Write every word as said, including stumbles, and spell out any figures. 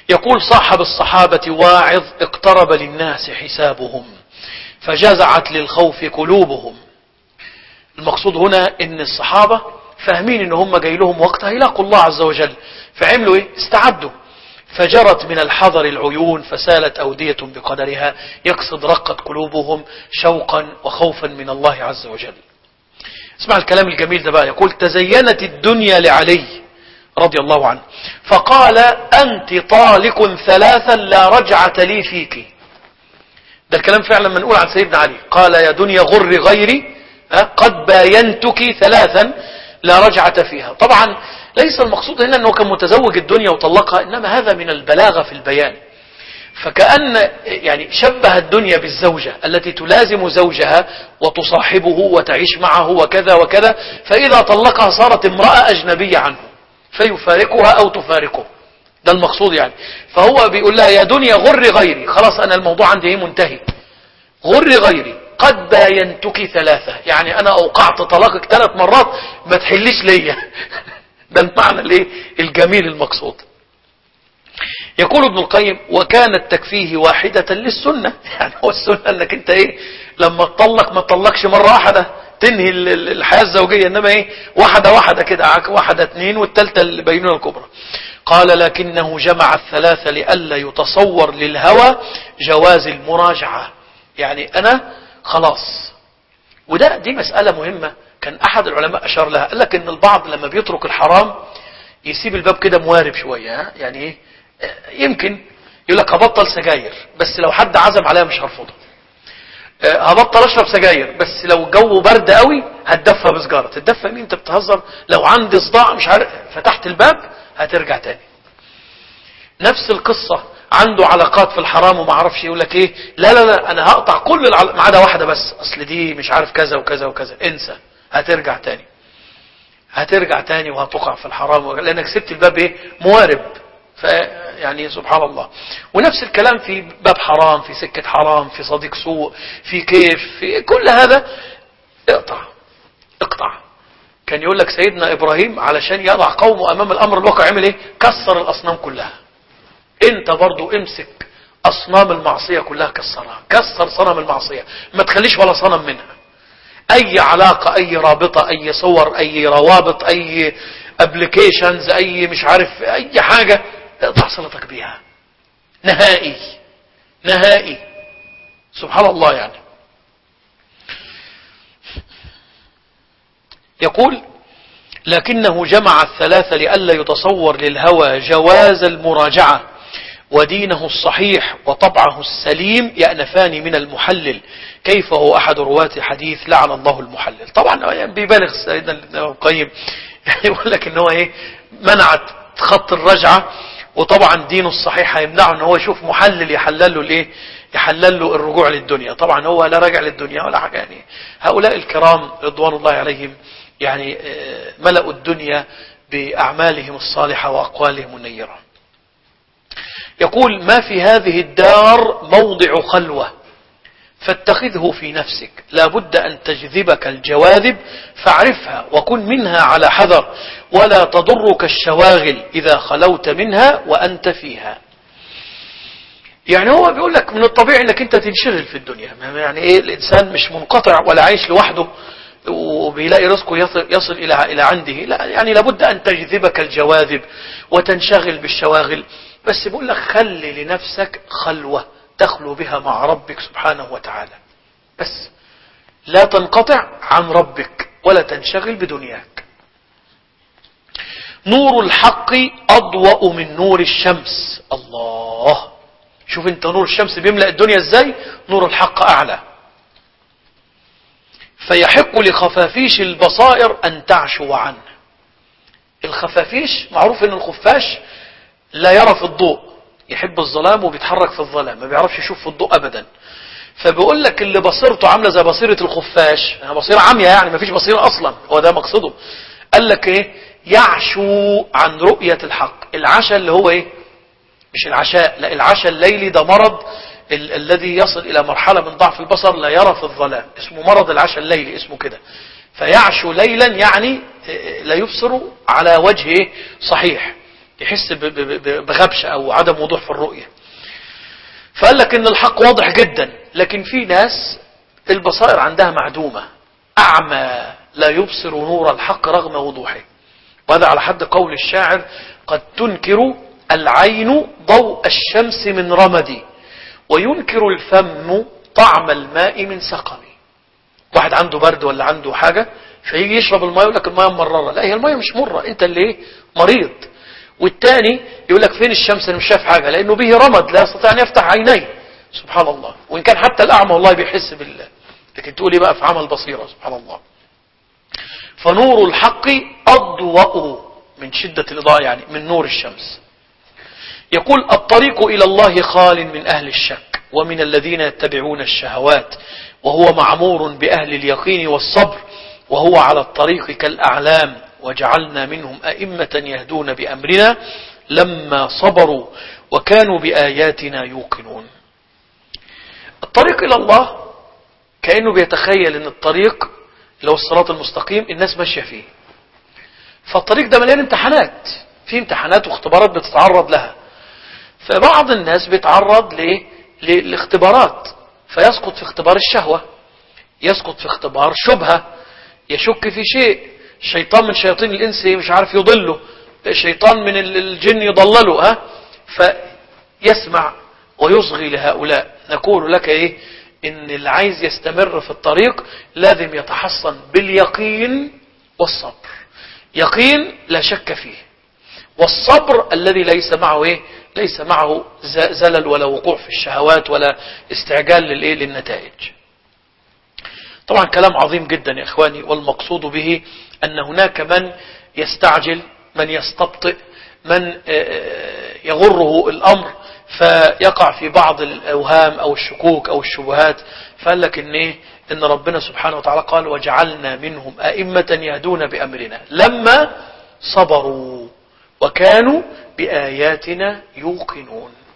يقول صاحب الصحابة واعظ اقترب للناس حسابهم فجزعت للخوف قلوبهم. المقصود هنا ان الصحابة فاهمين ان هم جاي لهم وقت هيلاقوا الله عز وجل، فعملوا ايه؟ استعدوا. فجرت من الحذر العيون فسالت أودية بقدرها، يقصد رقت قلوبهم شوقا وخوفا من الله عز وجل. اسمع الكلام الجميل ده بقى. يقول تزينت الدنيا لعلي رضي الله عنه فقال أنت طالق ثلاثا لا رجعة لي فيك. ده الكلام فعلا منقول عن سيدنا علي. قال يا دنيا غر غيري قد باينتك ثلاثا لا رجعة فيها. طبعا ليس المقصود هنا أنه كان متزوج الدنيا وطلقها، إنما هذا من البلاغة في البيان. فكأن يعني شبه الدنيا بالزوجة التي تلازم زوجها وتصاحبه وتعيش معه وكذا وكذا، فإذا طلقها صارت امرأة أجنبية عنه فيفارقها أو تفارقه. ده المقصود يعني. فهو بيقول لها يا دنيا غر غيري، خلاص أنا الموضوع عندي منتهي، غر غيري قد باينتك ثلاثة، يعني أنا أوقعت طلاقك ثلاث مرات ما تحليش ليا. ده المعنى الايه الجميل المقصود. يقول ابن القيم وكانت تكفيه واحدة للسنة، يعني هو السنة انك انت ايه لما تطلق ما تطلقش مرة واحدة تنهي الحياة الزوجية، انما ايه واحدة واحدة كده، واحدة اثنين والثالثة البينونة الكبرى. قال لكنه جمع الثلاثة لئلا يتصور للهوى جواز المراجعة، يعني انا خلاص. وده دي مسألة مهمة كان احد العلماء اشار لها، قال لك ان البعض لما بيترك الحرام يسيب الباب كده موارب شوية، يعني ايه يمكن يقول لك هبطل سجاير بس لو حد عزم عليها مش هرفضها، هبطل اشرب سجاير بس لو الجو برد قوي هتدفى بسجارة. تدفى مين؟ انت بتهزر؟ لو عندي صداع مش عارف فتحت الباب هترجع تاني. نفس القصة عنده علاقات في الحرام وما عرفش، يقول لك ايه لا لا لا انا هقطع كل العلاقات ما عدا واحدة بس، اصل دي مش عارف كذا وكذا وكذا، انسى، هترجع تاني هترجع تاني وهتقع في الحرام لانك سبت الباب ايه موارب. فيعني سبحان الله. ونفس الكلام في باب حرام، في سكة حرام، في صديق سوء، في كيف، في كل هذا اقطع اقطع. كان يقول لك سيدنا إبراهيم علشان يضع قومه أمام الأمر الواقع عمل ايه؟ كسر الأصنام كلها. انت برضو امسك أصنام المعصية كلها كسرها، كسر صنم المعصية ما تخليش ولا صنم منها. أي علاقة، أي رابطة، أي صور، أي روابط، أي ابليكيشنز، أي مش عارف أي حاجة اقطع صلتك بيها نهائي نهائي. سبحان الله. يعني يقول لكنه جمع الثلاثة لئلا يتصور للهوى جواز المراجعة ودينه الصحيح وطبعه السليم يأنفان من المحلل، كيف هو أحد رواة حديث لعن الله المحلل. طبعا يعني بيبالغ سيدنا ابن القيم، يعني يقول لك ان هو ايه منعت خط الرجعة، وطبعا دينه الصحيح هيمنعه ان هو يشوف محلل يحلل له الايه يحلل له الرجوع للدنيا. طبعا هو لا راجع للدنيا ولا حاجة. يعني هؤلاء الكرام رضوان الله عليهم يعني ملأوا الدنيا بأعمالهم الصالحة وأقوالهم النيرة. يقول ما في هذه الدار موضع خلوة فاتخذه في نفسك، لا بد أن تجذبك الجواذب فاعرفها وكن منها على حذر، ولا تضرك الشواغل إذا خلوت منها وأنت فيها. يعني هو بيقول لك من الطبيعي أنك أنت تنشغل في الدنيا، يعني إيه الإنسان مش منقطع ولا عايش لوحده وبيلاقي رزقه يصل إلى إلى عنده، لا، يعني لابد أن تجذبك الجواذب وتنشغل بالشواغل. بس بيقول لك خلي لنفسك خلوة تخلو بها مع ربك سبحانه وتعالى، بس لا تنقطع عن ربك ولا تنشغل بدنياك. نور الحق أضوأ من نور الشمس. الله، شوف انت نور الشمس بيملأ الدنيا ازاي، نور الحق أعلى. فيحق لخفافيش البصائر أن تعشو عنه. الخفافيش معروف ان الخفاش لا يرى في الضوء، يحب الظلام وبيتحرك في الظلام، ما بيعرفش يشوف في الضوء أبدا. فبيقول لك اللي بصيرته عاملة زي بصيرة الخفاش، يعني بصيرة عمية، يعني ما فيش بصيرة أصلا، هو ده مقصده. قال لك ايه يعشو عن رؤية الحق. العشاء اللي هو ايه مش العشاء، لا، العشاء الليلي ده مرض ال الذي يصل إلى مرحلة من ضعف البصر لا يرى في الظلام، اسمه مرض العشاء الليلي، اسمه كده. فيعشو ليلا يعني لا يبصر على وجه صحيح. يحس بغبشة أو عدم وضوح في الرؤية. فقال لك إن الحق واضح جدا، لكن في ناس البصائر عندها معدومة، أعمى لا يبصر نور الحق رغم وضوحه. وهذا على حد قول الشاعر: قد تنكر العين ضوء الشمس من رمدي، وينكر الفم طعم الماء من سقمي. واحد عنده برد ولا عنده حاجة فيجي يشرب الماء يقول لك الماء مررة، لا هي الماء مش مرة، انت اللي ايه مريض. والتاني يقول لك فين الشمس، انا مش شايف حاجة، لانه به رمد لا يستطيع ان يفتح عينيه. سبحان الله. وان كان حتى الاعمى والله بيحس بالله، لكن تقولي بقى في عمل بصيرة. سبحان الله. فنور الحق أضوأ من شدة الإضاءة، يعني من نور الشمس. يقول: الطريق إلى الله خال من أهل الشك ومن الذين يتبعون الشهوات، وهو معمور بأهل اليقين والصبر، وهو على الطريق كالأعلام، وجعلنا منهم أئمة يهدون بأمرنا لما صبروا وكانوا بآياتنا يوقنون. الطريق إلى الله كأنه بيتخيل أن الطريق لو الصراط المستقيم الناس ماشية فيه، فالطريق ده مليان امتحانات، في امتحانات واختبارات بتتعرض لها. فبعض الناس بيتعرض ل... ل... لاختبارات، فيسقط في اختبار الشهوة، يسقط في اختبار شبهة، يشك في شيء، شيطان من شياطين الإنس مش عارف يضله، شيطان من الجن يضلله، ها فيسمع ويصغي لهؤلاء. نقول لك ايه؟ ان اللي عايز يستمر في الطريق لازم يتحصن باليقين والصبر. يقين لا شك فيه، والصبر الذي ليس معه ايه؟ ليس معه زلل ولا وقوع في الشهوات ولا استعجال للايه؟ للنتائج. طبعا كلام عظيم جدا يا اخواني، والمقصود به ان هناك من يستعجل، من يستبطئ، من يغره الامر فيقع في بعض الاوهام او الشكوك او الشبهات. فقال لك ان ايه؟ ان ربنا سبحانه وتعالى قال: وجعلنا منهم ائمة يهدون بامرنا لما صبروا وكانوا بآياتنا يوقنون.